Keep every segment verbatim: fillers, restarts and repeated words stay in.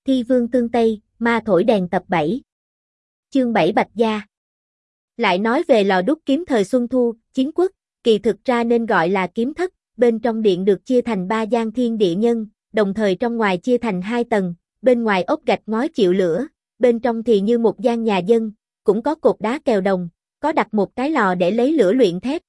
Thi Vương Tương Tây, Ma Thổi Đèn tập bảy. Chương bảy Bạch Gia. Lại nói về lò đúc kiếm thời Xuân Thu, Chiến Quốc, kỳ thực ra nên gọi là kiếm thất, bên trong điện được chia thành ba gian thiên địa nhân, đồng thời trong ngoài chia thành hai tầng, bên ngoài ốp gạch ngói chịu lửa, bên trong thì như một gian nhà dân, cũng có cột đá kèo đồng, có đặt một cái lò để lấy lửa luyện thép.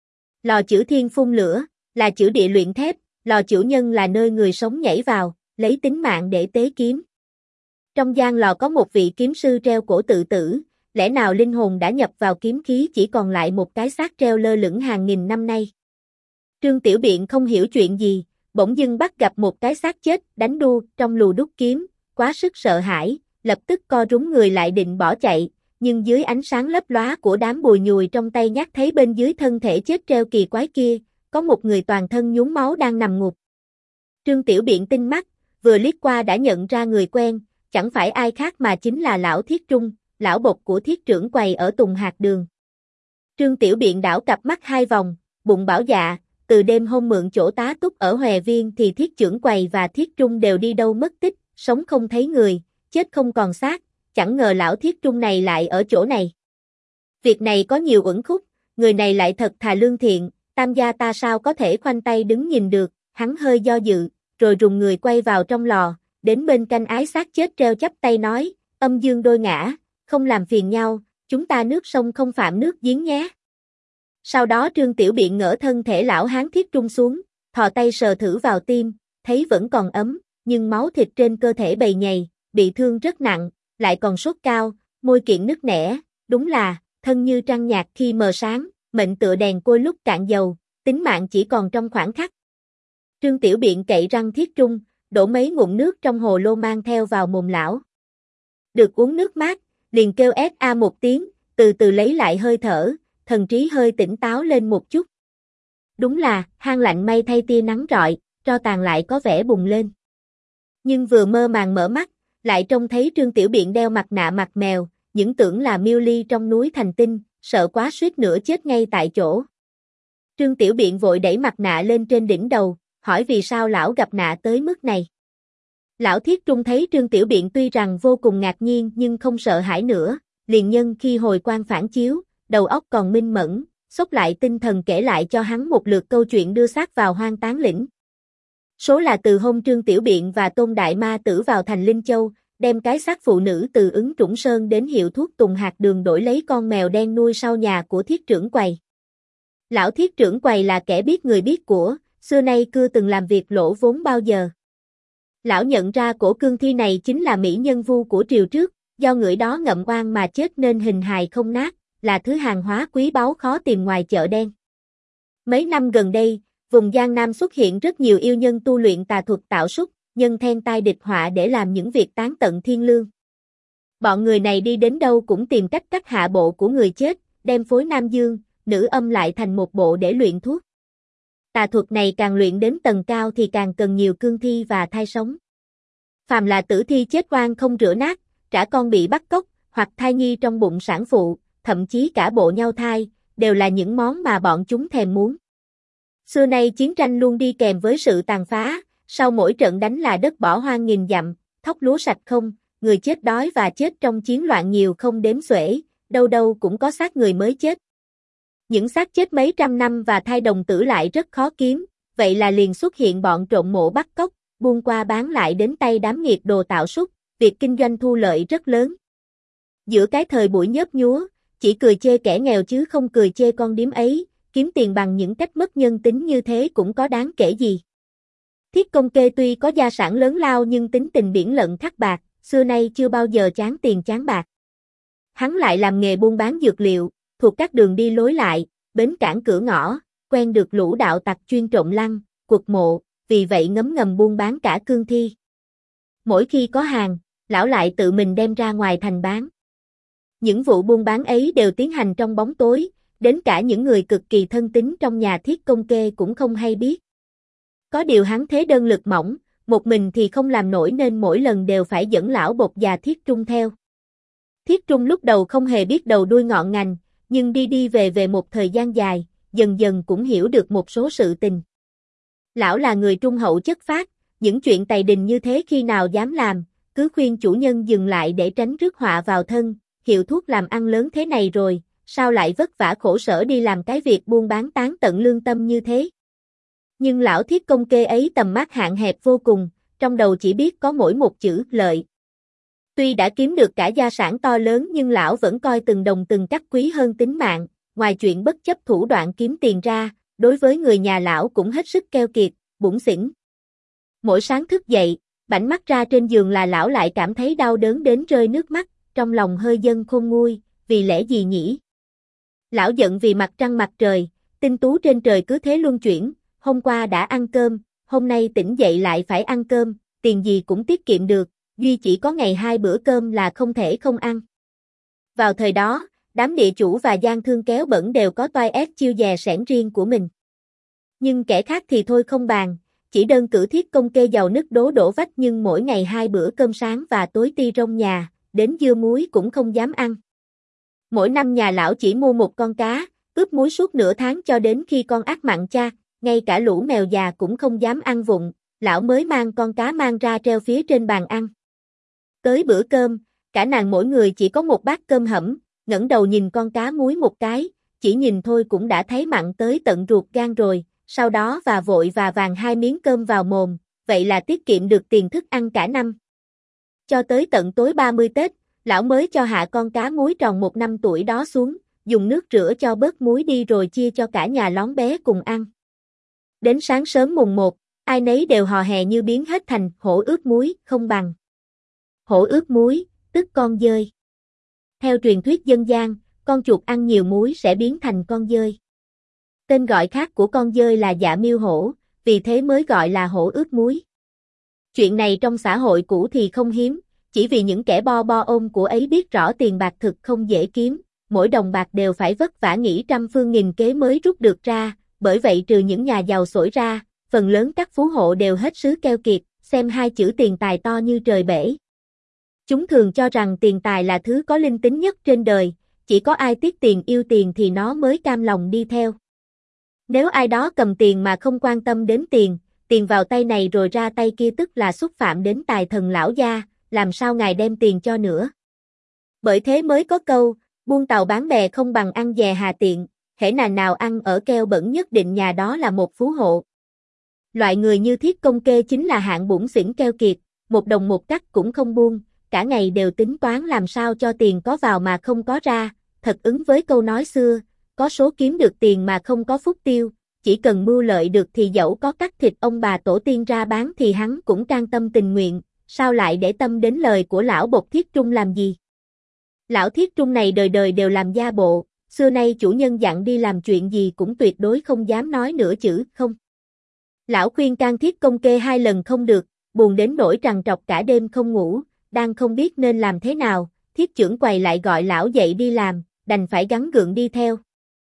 Lò chữ thiên phun lửa, là chữ địa luyện thép, lò chữ nhân là nơi người sống nhảy vào, lấy tính mạng để tế kiếm. Trong gian lò có một vị kiếm sư treo cổ tự tử, lẽ nào linh hồn đã nhập vào kiếm khí chỉ còn lại một cái xác treo lơ lửng hàng nghìn năm nay. Trương Tiểu Biện không hiểu chuyện gì, bỗng dưng bắt gặp một cái xác chết đánh đu trong lù đúc kiếm, quá sức sợ hãi, lập tức co rúm người lại định bỏ chạy, nhưng dưới ánh sáng lấp lóa của đám bùi nhùi trong tay nhát thấy bên dưới thân thể chết treo kỳ quái kia, có một người toàn thân nhuốm máu đang nằm ngục. Trương Tiểu Biện tinh mắt, vừa liếc qua đã nhận ra người quen, chẳng phải ai khác mà chính là lão Thiết Trung, lão bột của Thiết trưởng quầy ở Tùng Hạc Đường. Trương Tiểu Biện đảo cặp mắt hai vòng, bụng bảo dạ, từ đêm hôm mượn chỗ tá túc ở Hòe Viên thì Thiết trưởng quầy và Thiết Trung đều đi đâu mất tích, sống không thấy người, chết không còn xác, chẳng ngờ lão Thiết Trung này lại ở chỗ này. Việc này có nhiều uẩn khúc, người này lại thật thà lương thiện, tam gia ta sao có thể khoanh tay đứng nhìn được, hắn hơi do dự, rồi rùng người quay vào trong lò, đến bên canh ái xác chết treo chắp tay nói, âm dương đôi ngã, không làm phiền nhau, chúng ta nước sông không phạm nước giếng nhé. Sau đó Trương Tiểu Biện ngỡ thân thể lão hán Thiết Trung xuống, thò tay sờ thử vào tim, thấy vẫn còn ấm, nhưng máu thịt trên cơ thể bầy nhầy, bị thương rất nặng, lại còn sốt cao, môi kiện nứt nẻ, đúng là, thân như trăng nhạt khi mờ sáng, mệnh tựa đèn côi lúc cạn dầu, tính mạng chỉ còn trong khoảng khắc. Trương Tiểu Biện cậy răng Thiết Trung, đổ mấy ngụm nước trong hồ lô mang theo vào mồm lão. Được uống nước mát, liền kêu ét a một tiếng, từ từ lấy lại hơi thở, thần trí hơi tỉnh táo lên một chút. Đúng là, hang lạnh may thay tia nắng rọi, tro tàn lại có vẻ bùng lên. Nhưng vừa mơ màng mở mắt, lại trông thấy Trương Tiểu Biện đeo mặt nạ mặt mèo, những tưởng là Miêu Ly trong núi Thành Tinh, sợ quá suýt nữa chết ngay tại chỗ. Trương Tiểu Biện vội đẩy mặt nạ lên trên đỉnh đầu, hỏi vì sao lão gặp nạ tới mức này. Lão Thiết Trung thấy Trương Tiểu Biện tuy rằng vô cùng ngạc nhiên nhưng không sợ hãi nữa, liền nhân khi hồi quang phản chiếu, đầu óc còn minh mẫn, xốc lại tinh thần kể lại cho hắn một lượt câu chuyện đưa xác vào Hoang Tán Lĩnh. Số là từ hôm Trương Tiểu Biện và Tôn Đại Ma Tử vào thành Linh Châu, đem cái xác phụ nữ từ Ứng Trũng Sơn đến hiệu thuốc Tùng Hạc Đường đổi lấy con mèo đen nuôi sau nhà của Thiết trưởng quầy. Lão Thiết trưởng quầy là kẻ biết người biết của, xưa nay chưa từng làm việc lỗ vốn bao giờ. Lão nhận ra cổ cương thi này chính là mỹ nhân vu của triều trước, do người đó ngậm oan mà chết nên hình hài không nát, là thứ hàng hóa quý báu khó tìm ngoài chợ đen. Mấy năm gần đây, vùng Giang Nam xuất hiện rất nhiều yêu nhân tu luyện tà thuật tạo súc, nhân then tai địch họa để làm những việc tán tận thiên lương. Bọn người này đi đến đâu cũng tìm cách cắt hạ bộ của người chết, đem phối nam dương, nữ âm lại thành một bộ để luyện thuốc. Tà thuật này càng luyện đến tầng cao thì càng cần nhiều cương thi và thai sống. Phàm là tử thi chết oan không rửa nát, trả con bị bắt cóc, hoặc thai nhi trong bụng sản phụ, thậm chí cả bộ nhau thai, đều là những món mà bọn chúng thèm muốn. Xưa nay chiến tranh luôn đi kèm với sự tàn phá, sau mỗi trận đánh là đất bỏ hoang nghìn dặm, thóc lúa sạch không, người chết đói và chết trong chiến loạn nhiều không đếm xuể, đâu đâu cũng có xác người mới chết. Những xác chết mấy trăm năm và thai đồng tử lại rất khó kiếm, vậy là liền xuất hiện bọn trộm mộ bắt cóc, buôn qua bán lại đến tay đám nghiệt đồ tạo súc, việc kinh doanh thu lợi rất lớn. Giữa cái thời buổi nhớp nhúa, chỉ cười chê kẻ nghèo chứ không cười chê con điếm ấy, kiếm tiền bằng những cách mất nhân tính như thế cũng có đáng kể gì. Thiết Công Kê tuy có gia sản lớn lao nhưng tính tình biển lận khắc bạc, xưa nay chưa bao giờ chán tiền chán bạc. Hắn lại làm nghề buôn bán dược liệu, thuộc các đường đi lối lại, bến cảng cửa ngõ, quen được lũ đạo tặc chuyên trộm lăng, quật mộ, vì vậy ngấm ngầm buôn bán cả cương thi. Mỗi khi có hàng, lão lại tự mình đem ra ngoài thành bán. Những vụ buôn bán ấy đều tiến hành trong bóng tối, đến cả những người cực kỳ thân tín trong nhà Thiết Công Kê cũng không hay biết. Có điều hắn thế đơn lực mỏng, một mình thì không làm nổi nên mỗi lần đều phải dẫn lão bột già Thiết Trung theo. Thiết Trung lúc đầu không hề biết đầu đuôi ngọn ngành, nhưng đi đi về về một thời gian dài, dần dần cũng hiểu được một số sự tình. Lão là người trung hậu chất phác, những chuyện tày đình như thế khi nào dám làm, cứ khuyên chủ nhân dừng lại để tránh rước họa vào thân, hiệu thuốc làm ăn lớn thế này rồi, sao lại vất vả khổ sở đi làm cái việc buôn bán tán tận lương tâm như thế. Nhưng lão Thiết Công Kê ấy tầm mắt hạn hẹp vô cùng, trong đầu chỉ biết có mỗi một chữ lợi. Tuy đã kiếm được cả gia sản to lớn nhưng lão vẫn coi từng đồng từng cắc quý hơn tính mạng, ngoài chuyện bất chấp thủ đoạn kiếm tiền ra, đối với người nhà lão cũng hết sức keo kiệt, bủn xỉn. Mỗi sáng thức dậy, bảnh mắt ra trên giường là lão lại cảm thấy đau đớn đến rơi nước mắt, trong lòng hơi dâng khôn nguôi, vì lẽ gì nhỉ? Lão giận vì mặt trăng mặt trời, tinh tú trên trời cứ thế luân chuyển, hôm qua đã ăn cơm, hôm nay tỉnh dậy lại phải ăn cơm, tiền gì cũng tiết kiệm được, duy chỉ có ngày hai bữa cơm là không thể không ăn. Vào thời đó, đám địa chủ và gian thương kéo bẩn đều có toai ép chiêu dè sẻn riêng của mình. Nhưng kẻ khác thì thôi không bàn, chỉ đơn cử Thiết Công Kê giàu nứt đố đổ vách nhưng mỗi ngày hai bữa cơm sáng và tối ti rong nhà, đến dưa muối cũng không dám ăn. Mỗi năm nhà lão chỉ mua một con cá, ướp muối suốt nửa tháng cho đến khi con ác mặn cha, ngay cả lũ mèo già cũng không dám ăn vụng, lão mới mang con cá mang ra treo phía trên bàn ăn. Tới bữa cơm, cả nàng mỗi người chỉ có một bát cơm hẩm, ngẩng đầu nhìn con cá muối một cái, chỉ nhìn thôi cũng đã thấy mặn tới tận ruột gan rồi, sau đó và vội và vàng hai miếng cơm vào mồm, vậy là tiết kiệm được tiền thức ăn cả năm. Cho tới tận tối ba mươi Tết, lão mới cho hạ con cá muối tròn một năm tuổi đó xuống, dùng nước rửa cho bớt muối đi rồi chia cho cả nhà lón bé cùng ăn. Đến sáng sớm mùng một, ai nấy đều hò hè như biến hết thành hổ ướp muối, không bằng. Hổ ướp muối, tức con dơi. Theo truyền thuyết dân gian, con chuột ăn nhiều muối sẽ biến thành con dơi. Tên gọi khác của con dơi là dạ miêu hổ, vì thế mới gọi là hổ ướp muối. Chuyện này trong xã hội cũ thì không hiếm, chỉ vì những kẻ bo bo ôm của ấy biết rõ tiền bạc thực không dễ kiếm, mỗi đồng bạc đều phải vất vả nghĩ trăm phương nghìn kế mới rút được ra, bởi vậy trừ những nhà giàu sổi ra, phần lớn các phú hộ đều hết sức keo kiệt, xem hai chữ tiền tài to như trời bể. Chúng thường cho rằng tiền tài là thứ có linh tính nhất trên đời, chỉ có ai tiếc tiền yêu tiền thì nó mới cam lòng đi theo. Nếu ai đó cầm tiền mà không quan tâm đến tiền, tiền vào tay này rồi ra tay kia tức là xúc phạm đến tài thần lão gia, làm sao ngài đem tiền cho nữa. Bởi thế mới có câu, buôn tàu bán bè không bằng ăn dè hà tiện, hễ nào nào ăn ở keo bẩn nhất định nhà đó là một phú hộ. Loại người như Thiết Công Kê chính là hạng bủn xỉn keo kiệt, một đồng một cắc cũng không buông, cả ngày đều tính toán làm sao cho tiền có vào mà không có ra, thật ứng với câu nói xưa, có số kiếm được tiền mà không có phúc tiêu, chỉ cần mưu lợi được thì dẫu có cắt thịt ông bà tổ tiên ra bán thì hắn cũng can tâm tình nguyện, sao lại để tâm đến lời của lão bộc Thiết Trung làm gì. Lão Thiết Trung này đời đời đều làm gia bộ, xưa nay chủ nhân dặn đi làm chuyện gì cũng tuyệt đối không dám nói nửa chữ không. Lão khuyên can Thiết Công Kê hai lần không được, buồn đến nỗi trằn trọc cả đêm không ngủ, đang không biết nên làm thế nào, Thiết trưởng quầy lại gọi lão dậy đi làm, đành phải gắng gượng đi theo.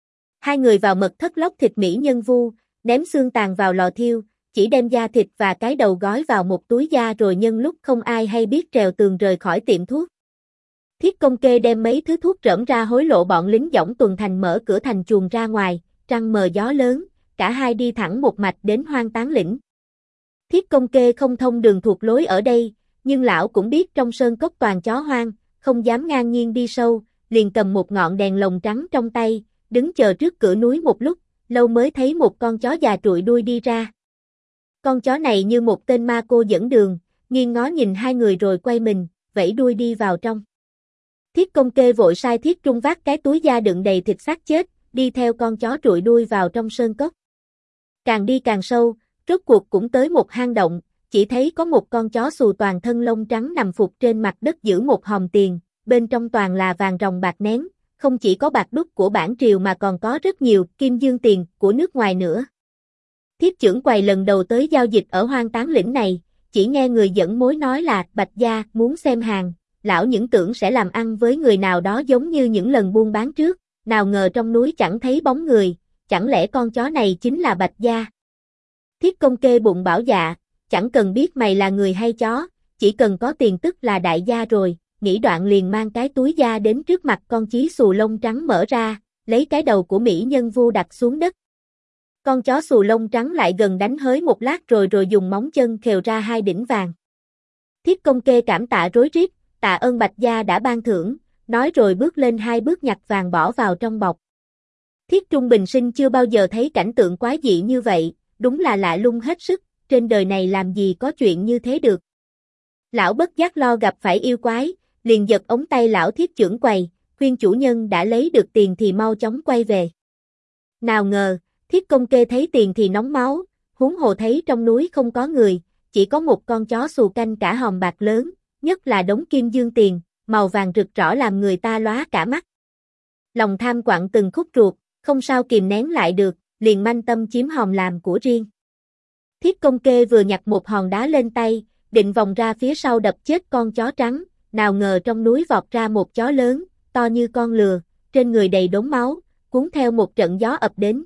Hai người vào mật thất lóc thịt mỹ nhân vu, ném xương tàn vào lò thiêu, chỉ đem da thịt và cái đầu gói vào một túi da rồi nhân lúc không ai hay biết trèo tường rời khỏi tiệm thuốc. Thiết Công Kê đem mấy thứ thuốc rỡm ra hối lộ bọn lính dõng tuần thành mở cửa thành chuồng ra ngoài, trăng mờ gió lớn, cả hai đi thẳng một mạch đến Hoang Tán Lĩnh. Thiết Công Kê không thông đường thuộc lối ở đây, nhưng lão cũng biết trong sơn cốc toàn chó hoang, không dám ngang nhiên đi sâu, liền cầm một ngọn đèn lồng trắng trong tay, đứng chờ trước cửa núi một lúc, lâu mới thấy một con chó già trụi đuôi đi ra. Con chó này như một tên ma cô dẫn đường, nghiêng ngó nhìn hai người rồi quay mình, vẫy đuôi đi vào trong. Thiết Công Kê vội sai Thiết Trung vác cái túi da đựng đầy thịt xác chết, đi theo con chó trụi đuôi vào trong sơn cốc. Càng đi càng sâu, rốt cuộc cũng tới một hang động, chỉ thấy có một con chó xù toàn thân lông trắng nằm phục trên mặt đất giữ một hòm tiền, bên trong toàn là vàng ròng bạc nén, không chỉ có bạc đúc của bản triều mà còn có rất nhiều kim dương tiền của nước ngoài nữa. Thiết trưởng quầy lần đầu tới giao dịch ở Hoang Tán Lĩnh này, chỉ nghe người dẫn mối nói là Bạch gia muốn xem hàng, lão những tưởng sẽ làm ăn với người nào đó giống như những lần buôn bán trước, nào ngờ trong núi chẳng thấy bóng người, chẳng lẽ con chó này chính là Bạch gia. Thiết Công Kê bụng bảo dạ, chẳng cần biết mày là người hay chó, chỉ cần có tiền tức là đại gia rồi, nghĩ đoạn liền mang cái túi da đến trước mặt con chí xù lông trắng mở ra, lấy cái đầu của mỹ nhân vu đặt xuống đất. Con chó xù lông trắng lại gần đánh hới một lát rồi rồi dùng móng chân khều ra hai đỉnh vàng. Thiết Công Kê cảm tạ rối rít, tạ ơn Bạch gia đã ban thưởng, nói rồi bước lên hai bước nhặt vàng bỏ vào trong bọc. Thiết Trung bình sinh chưa bao giờ thấy cảnh tượng quái dị như vậy, đúng là lạ lùng hết sức, trên đời này làm gì có chuyện như thế được. Lão bất giác lo gặp phải yêu quái, liền giật ống tay lão Thiết trưởng quầy, khuyên chủ nhân đã lấy được tiền thì mau chóng quay về. Nào ngờ, Thiết Công Kê thấy tiền thì nóng máu, huống hồ thấy trong núi không có người, chỉ có một con chó xù canh cả hòm bạc lớn, nhất là đống kim dương tiền, màu vàng rực rỡ làm người ta lóa cả mắt. Lòng tham quặn từng khúc ruột, không sao kìm nén lại được, liền manh tâm chiếm hòm làm của riêng. Thiết Công Kê vừa nhặt một hòn đá lên tay, định vòng ra phía sau đập chết con chó trắng, nào ngờ trong núi vọt ra một chó lớn, to như con lừa, trên người đầy đốm máu, cuốn theo một trận gió ập đến.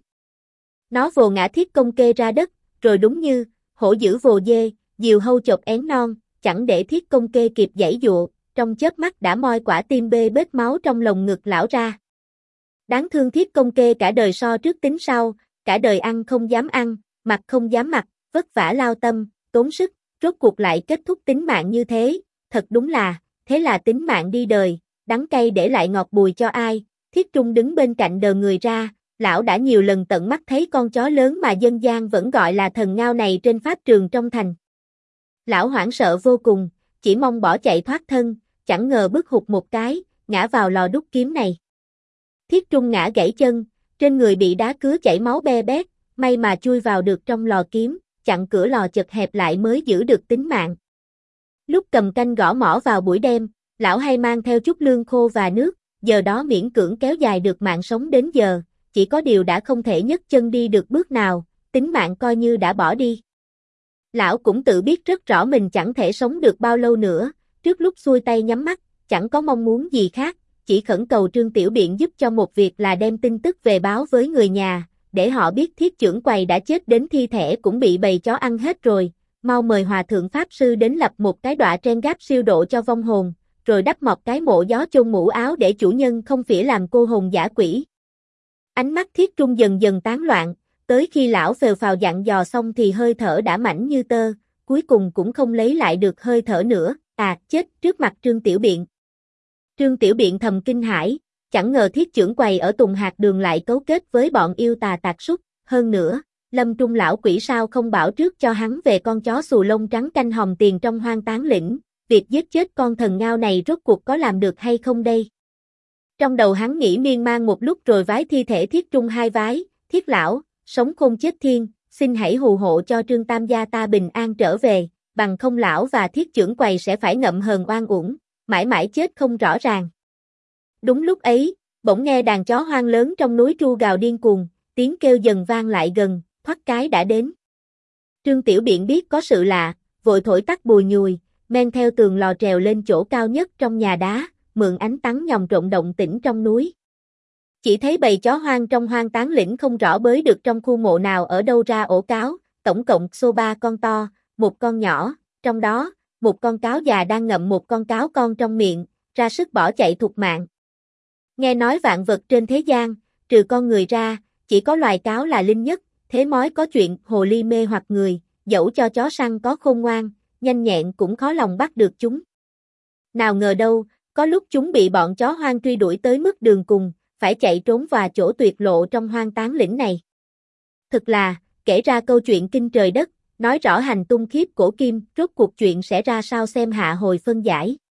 Nó vồ ngã Thiết Công Kê ra đất, rồi đúng như hổ dữ vồ dê, diều hâu chộp én non, chẳng để Thiết Công Kê kịp giãy dụa, trong chớp mắt đã moi quả tim bê bết máu trong lồng ngực lão ra. Đáng thương Thiết Công Kê cả đời so trước tính sau, cả đời ăn không dám ăn, mặc không dám mặc, vất vả lao tâm, tốn sức, rốt cuộc lại kết thúc tính mạng như thế, thật đúng là, thế là tính mạng đi đời, đắng cay để lại ngọt bùi cho ai. Thiết Trung đứng bên cạnh đờ người ra, lão đã nhiều lần tận mắt thấy con chó lớn mà dân gian vẫn gọi là thần ngao này trên pháp trường trong thành. Lão hoảng sợ vô cùng, chỉ mong bỏ chạy thoát thân, chẳng ngờ bước hụt một cái, ngã vào lò đúc kiếm này. Thiết Trung ngã gãy chân, trên người bị đá cứa chảy máu be bét, may mà chui vào được trong lò kiếm, chặn cửa lò chật hẹp lại mới giữ được tính mạng. Lúc cầm canh gõ mõ vào buổi đêm, lão hay mang theo chút lương khô và nước, giờ đó miễn cưỡng kéo dài được mạng sống đến giờ, chỉ có điều đã không thể nhấc chân đi được bước nào, tính mạng coi như đã bỏ đi. Lão cũng tự biết rất rõ mình chẳng thể sống được bao lâu nữa, trước lúc xuôi tay nhắm mắt, chẳng có mong muốn gì khác, chỉ khẩn cầu Trương Tiểu Biện giúp cho một việc là đem tin tức về báo với người nhà, để họ biết Thiết trưởng quầy đã chết đến thi thể cũng bị bầy chó ăn hết rồi, mau mời Hòa Thượng Pháp Sư đến lập một cái đọa trên gáp siêu độ cho vong hồn, rồi đắp một cái mộ gió chôn mũ áo để chủ nhân không phỉ làm cô hồn giả quỷ. Ánh mắt Thiết Trung dần dần tán loạn, tới khi lão phèo phào dặn dò xong thì hơi thở đã mảnh như tơ, cuối cùng cũng không lấy lại được hơi thở nữa, à chết trước mặt Trương Tiểu Biện. Trương Tiểu Biện thầm kinh hãi, chẳng ngờ Thiết trưởng quầy ở Tùng Hạt Đường lại cấu kết với bọn yêu tà tạc súc, hơn nữa, Lâm Trung lão quỷ sao không bảo trước cho hắn về con chó xù lông trắng canh hòm tiền trong Hoang Tán Lĩnh, việc giết chết con thần ngao này rốt cuộc có làm được hay không đây? Trong đầu hắn nghĩ miên man một lúc rồi vái thi thể Thiết Trung hai vái, Thiết lão, sống khôn chết thiên, xin hãy hù hộ cho Trương Tam gia ta bình an trở về, bằng không lão và Thiết trưởng quầy sẽ phải ngậm hờn oan uổng, mãi mãi chết không rõ ràng. Đúng lúc ấy, bỗng nghe đàn chó hoang lớn trong núi tru gào điên cuồng, tiếng kêu dần vang lại gần, thoắt cái đã đến. Trương Tiểu Biện biết có sự lạ, vội thổi tắt bùi nhùi, men theo tường lò trèo lên chỗ cao nhất trong nhà đá, mượn ánh tắng nhòng trộn động tĩnh trong núi. Chỉ thấy bầy chó hoang trong Hoang Tán Lĩnh không rõ bới được trong khu mộ nào ở đâu ra ổ cáo, tổng cộng số ba con to, một con nhỏ, trong đó, một con cáo già đang ngậm một con cáo con trong miệng, ra sức bỏ chạy thục mạng. Nghe nói vạn vật trên thế gian, trừ con người ra, chỉ có loài cáo là linh nhất, thế mói có chuyện hồ ly mê hoặc người, dẫu cho chó săn có khôn ngoan, nhanh nhẹn cũng khó lòng bắt được chúng. Nào ngờ đâu, có lúc chúng bị bọn chó hoang truy đuổi tới mức đường cùng, phải chạy trốn vào chỗ tuyệt lộ trong Hoang Tán Lĩnh này. Thực là, kể ra câu chuyện kinh trời đất, nói rõ hành tung khiếp cổ kim, rốt cuộc chuyện sẽ ra sao xem hạ hồi phân giải.